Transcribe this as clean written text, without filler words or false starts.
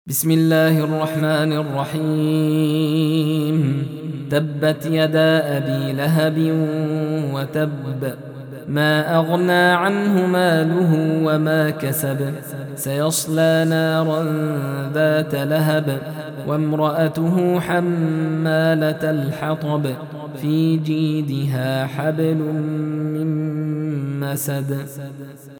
بسم الله الرحمن الرحيم. تبت يدا أبي لهب وتب، ما أغنى عنه ماله وما كسب، سيصلى نارا ذات لهب، وامرأته حمالة الحطب، في جيدها حبل من مسد.